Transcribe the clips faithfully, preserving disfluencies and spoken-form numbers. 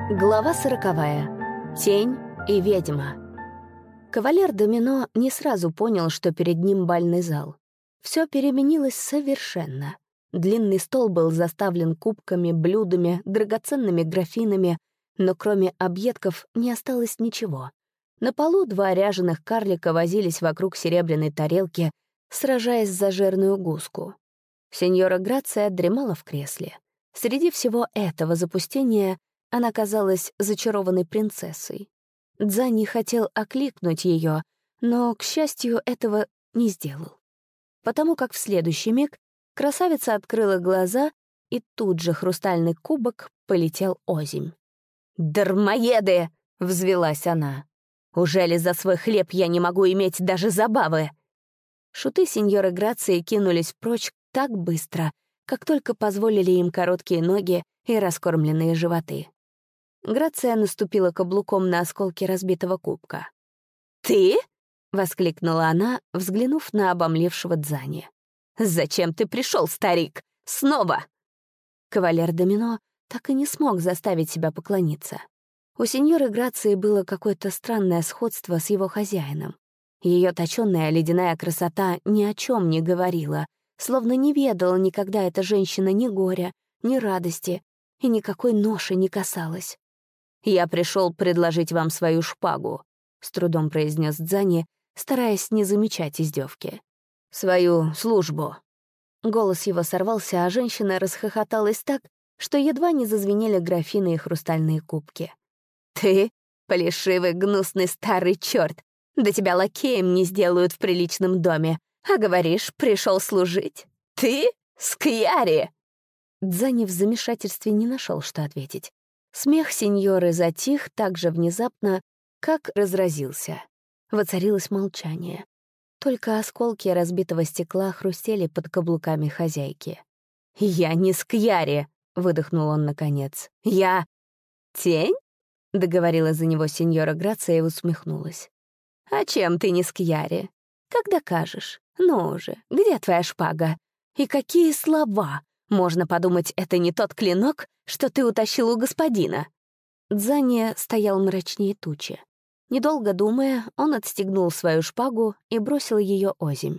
Глава сороковая. Тень и ведьма. Кавалер Домино не сразу понял, что перед ним бальный зал. Все переменилось совершенно. Длинный стол был заставлен кубками, блюдами, драгоценными графинами, но кроме объедков не осталось ничего. На полу два ряженых карлика возились вокруг серебряной тарелки, сражаясь за жирную гуску. Сеньора Грация дремала в кресле. Среди всего этого запустения она казалась зачарованной принцессой. Дзанни хотел окликнуть ее, но, к счастью, этого не сделал. Потому как в следующий миг красавица открыла глаза, и тут же хрустальный кубок полетел озимь. «Дармоеды!» — взвелась она. «Ужели за свой хлеб я не могу иметь даже забавы?» Шуты сеньоры Грации кинулись прочь так быстро, как только позволили им короткие ноги и раскормленные животы. Грация наступила каблуком на осколки разбитого кубка. «Ты?» — воскликнула она, взглянув на обомлевшего Дзанни. «Зачем ты пришел, старик? Снова?» Кавалер Домино так и не смог заставить себя поклониться. У сеньоры Грации было какое-то странное сходство с его хозяином. Ее точёная ледяная красота ни о чем не говорила, словно не ведала никогда эта женщина ни горя, ни радости, и никакой ноши не касалась. «Я пришел предложить вам свою шпагу», — с трудом произнес Дзанни, стараясь не замечать издевки. «Свою службу». Голос его сорвался, а женщина расхохоталась так, что едва не зазвенели графины и хрустальные кубки. «Ты, плешивый, гнусный старый черт, да тебя лакеем не сделают в приличном доме, а говоришь, пришел служить? Ты? Скьяри!» Дзанни в замешательстве не нашел, что ответить. Смех сеньоры затих так же внезапно, как разразился. Воцарилось молчание. Только осколки разбитого стекла хрустели под каблуками хозяйки. «Я не Скьяри!» — выдохнул он наконец. «Я... тень?» — договорила за него сеньора Грация и усмехнулась. «А чем ты не Скьяри? Как докажешь? Ну уже, где твоя шпага? И какие слова? Можно подумать, это не тот клинок, что ты утащил у господина». Дзанни стоял мрачнее тучи. Недолго думая, он отстегнул свою шпагу и бросил ее озимь.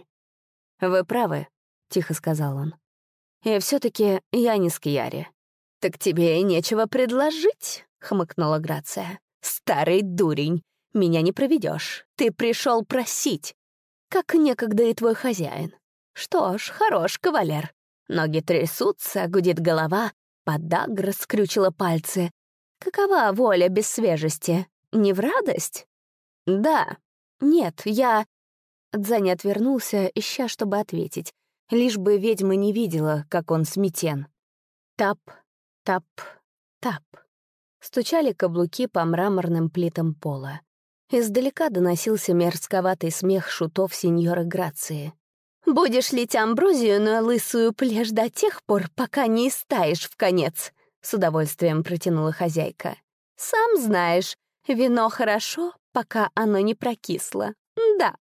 «Вы правы», — тихо сказал он. «И все-таки я не Скьяри». «Так тебе и нечего предложить», — хмыкнула Грация. «Старый дурень, меня не проведешь. Ты пришел просить, как некогда и твой хозяин. Что ж, хорош кавалер. Ноги трясутся, гудит голова, подагра скрючила пальцы. Какова воля без свежести? Не в радость?» «Да. Нет, я...» Дзанни отвернулся, ища, чтобы ответить, лишь бы ведьма не видела, как он сметен. Тап, тап, тап. Стучали каблуки по мраморным плитам пола. Издалека доносился мерзковатый смех шутов сеньоры Грации. «Будешь лить амброзию на лысую плешь до тех пор, пока не истаешь в конец», — с удовольствием протянула хозяйка. «Сам знаешь, вино хорошо, пока оно не прокисло. Да».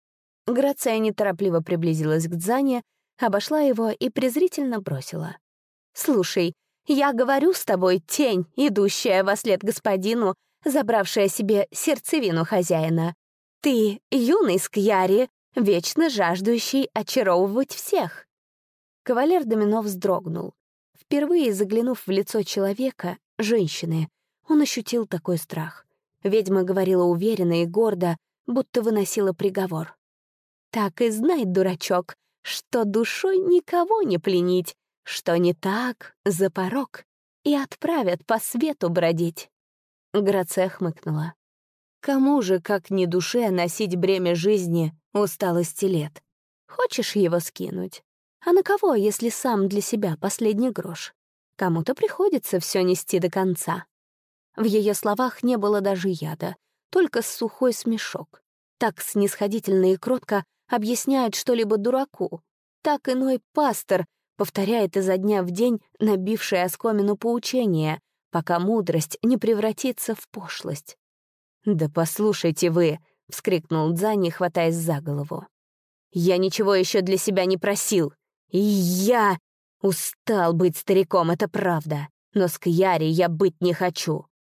Грация неторопливо приблизилась к Дзанни, обошла его и презрительно бросила. «Слушай, я говорю с тобой, тень, идущая вослед господину, забравшая себе сердцевину хозяина. Ты, юный Скьяри, вечно жаждущий очаровывать всех». Кавалер Домино вздрогнул. Впервые заглянув в лицо человека, женщины, он ощутил такой страх. Ведьма говорила уверенно и гордо, будто выносила приговор. «Так и знай, дурачок, что душой никого не пленить, что не так, за порог, и отправят по свету бродить». Грация хмыкнула. «Кому же, как не душе, носить бремя жизни усталости лет? Хочешь его скинуть? А на кого, если сам для себя последний грош? Кому-то приходится все нести до конца». В ее словах не было даже яда, только сухой смешок. Так снисходительно и кротко объясняет что-либо дураку. Так иной пастор повторяет изо дня в день набившее оскомину поучение, пока мудрость не превратится в пошлость. «Да послушайте вы!» — вскрикнул Дзанни, хватаясь за голову. «Я ничего еще для себя не просил. И я устал быть стариком, это правда. Но Скьяри я быть не хочу.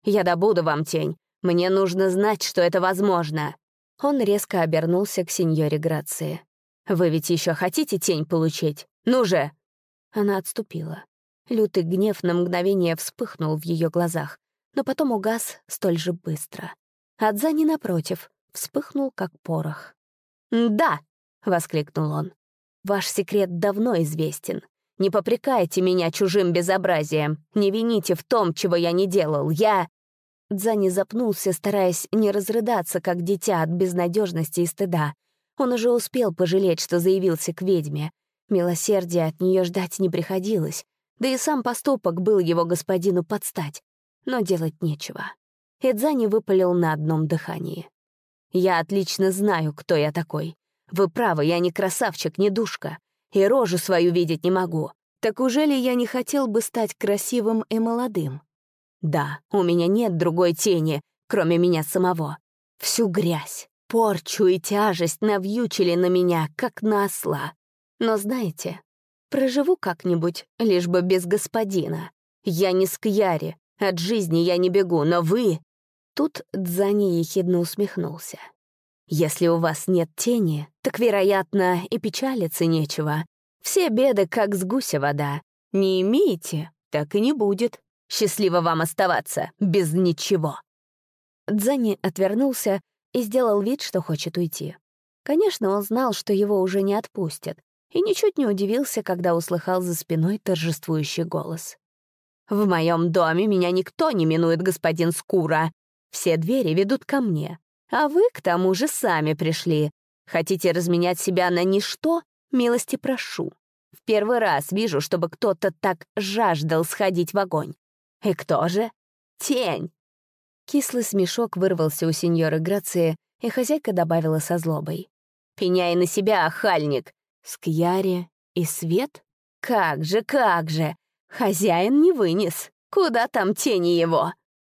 Я добуду вам тень. Мне нужно знать, что это возможно». Он резко обернулся к сеньоре Грации. «Вы ведь еще хотите тень получить? Ну же!» Она отступила. Лютый гнев на мгновение вспыхнул в ее глазах, но потом угас столь же быстро. А Дзани, напротив, вспыхнул, как порох. «Да!» — воскликнул он. «Ваш секрет давно известен. Не попрекайте меня чужим безобразием, не вините в том, чего я не делал. Я...» Дзани запнулся, стараясь не разрыдаться, как дитя от безнадежности и стыда. Он уже успел пожалеть, что заявился к ведьме. Милосердия от нее ждать не приходилось, да и сам поступок был его господину подстать. Но делать нечего. И Дзани выпалил на одном дыхании. «Я отлично знаю, кто я такой. Вы правы, я не красавчик, не душка. И рожу свою видеть не могу. Так уже ли я не хотел бы стать красивым и молодым? Да, у меня нет другой тени, кроме меня самого. Всю грязь, порчу и тяжесть навьючили на меня, как на осла. Но знаете, проживу как-нибудь, лишь бы без господина. Я не скьяри, от жизни я не бегу, но вы...» Тут Дзани ехидно усмехнулся. «Если у вас нет тени, так, вероятно, и печалиться нечего. Все беды, как с гуся вода. Не имеете, так и не будет. Счастливо вам оставаться, без ничего». Дзани отвернулся и сделал вид, что хочет уйти. Конечно, он знал, что его уже не отпустят, и ничуть не удивился, когда услыхал за спиной торжествующий голос. «В моем доме меня никто не минует, господин Скура. Все двери ведут ко мне, а вы, к тому же, сами пришли. Хотите разменять себя на ничто? Милости прошу. В первый раз вижу, чтобы кто-то так жаждал сходить в огонь. И кто же? Тень!» Кислый смешок вырвался у сеньоры Грации, и хозяйка добавила со злобой. «Пеняй на себя, охальник! Скьяри и свет? Как же, как же! Хозяин не вынес! Куда там тени его?»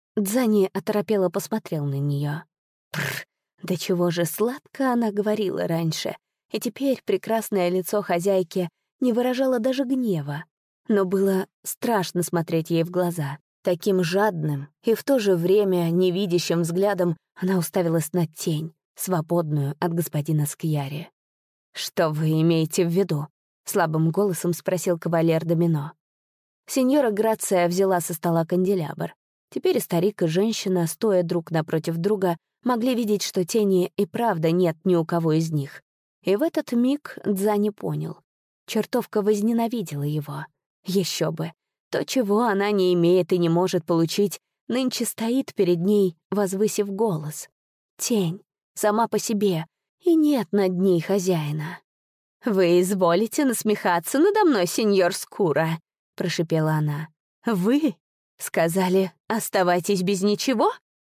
Дзани оторопело посмотрел на нее. Прр, да чего же сладко она говорила раньше, и теперь прекрасное лицо хозяйки не выражало даже гнева, но было страшно смотреть ей в глаза. Таким жадным и в то же время невидящим взглядом она уставилась на тень, свободную от господина Скьяри. «Что вы имеете в виду?» — слабым голосом спросил кавалер Домино. Сеньора Грация взяла со стола канделябр. Теперь и старик, и женщина, стоя друг напротив друга, могли видеть, что тени и правда нет ни у кого из них. И в этот миг Дзани понял. Чертовка возненавидела его. Еще бы. То, чего она не имеет и не может получить, нынче стоит перед ней, возвысив голос. Тень. Сама по себе. И нет над ней хозяина. «Вы изволите насмехаться надо мной, сеньор Скура», — прошипела она. «Вы сказали, оставайтесь без ничего?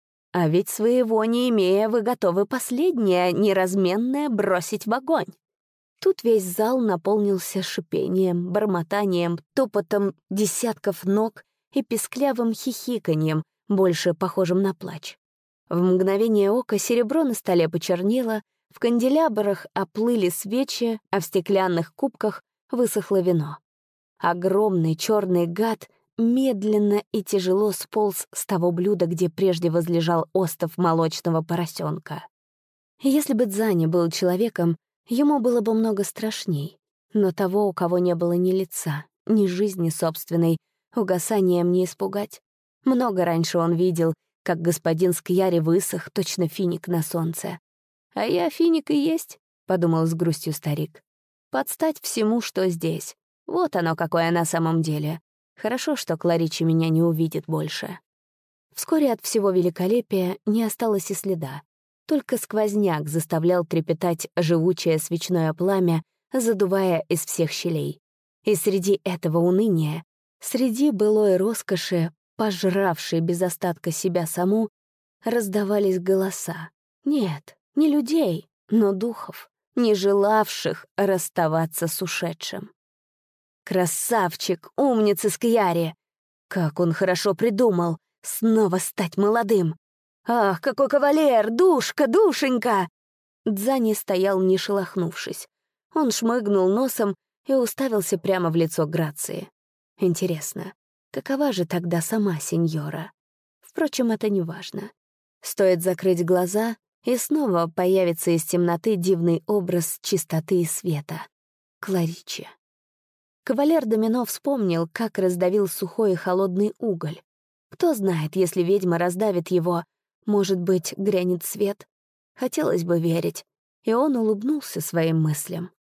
А ведь своего не имея, вы готовы последнее, неразменное бросить в огонь». Тут весь зал наполнился шипением, бормотанием, топотом десятков ног и песклявым хихиканьем, больше похожим на плач. В мгновение ока серебро на столе почернело, в канделябрах оплыли свечи, а в стеклянных кубках высохло вино. Огромный черный гад медленно и тяжело сполз с того блюда, где прежде возлежал остов молочного поросенка. Если бы Дзани был человеком, ему было бы много страшней, но того, у кого не было ни лица, ни жизни собственной, угасанием не испугать. Много раньше он видел, как господин Скьяри высох, точно финик на солнце. «А я финик и есть», — подумал с грустью старик. «Подстать всему, что здесь. Вот оно, какое на самом деле. Хорошо, что Кларичи меня не увидит больше». Вскоре от всего великолепия не осталось и следа. Только сквозняк заставлял трепетать живучее свечное пламя, задувая из всех щелей. И среди этого уныния, среди былой роскоши, пожравшей без остатка себя саму, раздавались голоса. Нет, не людей, но духов, не желавших расставаться с ушедшим. «Красавчик, умница Скьяри! Как он хорошо придумал снова стать молодым! Ах, какой кавалер! Душка, душенька!» Дзани стоял, не шелохнувшись. Он шмыгнул носом и уставился прямо в лицо Грации. Интересно, какова же тогда сама сеньора? Впрочем, это не важно. Стоит закрыть глаза, и снова появится из темноты дивный образ чистоты и света. Кларичи. Кавалер Домино вспомнил, как раздавил сухой и холодный уголь. Кто знает, если ведьма раздавит его, может быть, грянет свет? Хотелось бы верить, и он улыбнулся своим мыслям.